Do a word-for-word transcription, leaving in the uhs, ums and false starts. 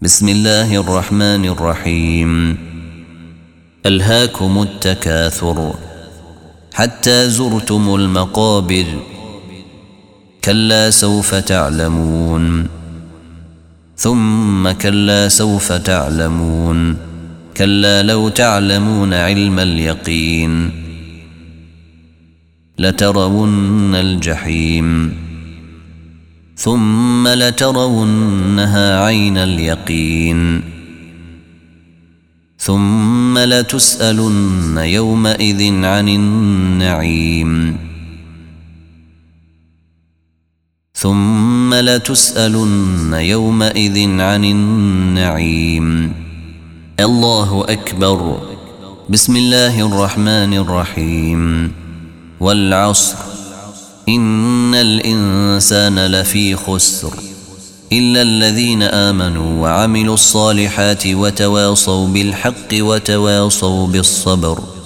بسم الله الرحمن الرحيم. ألهاكم التكاثر حتى زرتم المقابر، كلا سوف تعلمون ثم كلا سوف تعلمون، كلا لو تعلمون علم اليقين لترون الجحيم ثم لترونها عين اليقين ثم لتسألن يومئذ عن النعيم ثم لتسألن يومئذ عن النعيم. الله أكبر. بسم الله الرحمن الرحيم. والعصر إن الإنسان لفي خسر إلا الذين آمنوا وعملوا الصالحات وتواصوا بالحق وتواصوا بالصبر.